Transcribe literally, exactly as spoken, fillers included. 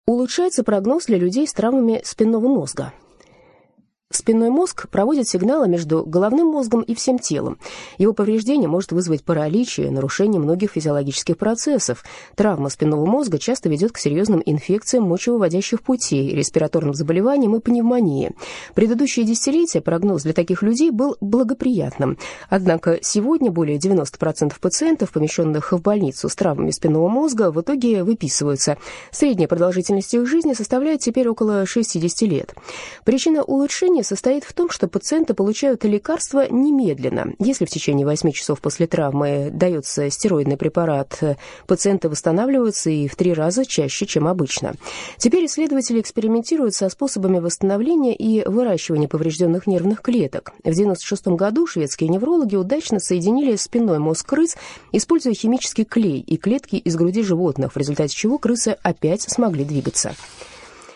Улучшается прогноз для людей с травмами спинного мозга. Спинной мозг проводит сигналы между головным мозгом и всем телом. Его повреждение может вызвать паралич и нарушение многих физиологических процессов. Травма спинного мозга часто ведет к серьезным инфекциям мочевыводящих путей, респираторным заболеваниям и пневмонии. Предыдущие десятилетия прогноз для таких людей был благоприятным. Однако сегодня более девяносто процентов пациентов, помещенных в больницу с травмами спинного мозга, в итоге выписываются. Средняя продолжительность их жизни составляет теперь около шестьдесят лет. Причина улучшения состоит в том, что пациенты получают лекарства немедленно. Если в течение восьми часов после травмы дается стероидный препарат, пациенты восстанавливаются и в три раза чаще, чем обычно. Теперь исследователи экспериментируют со способами восстановления и выращивания поврежденных нервных клеток. В девяносто шестом году шведские неврологи удачно соединили спинной мозг крыс, используя химический клей и клетки из груди животных, в результате чего крысы опять смогли двигаться.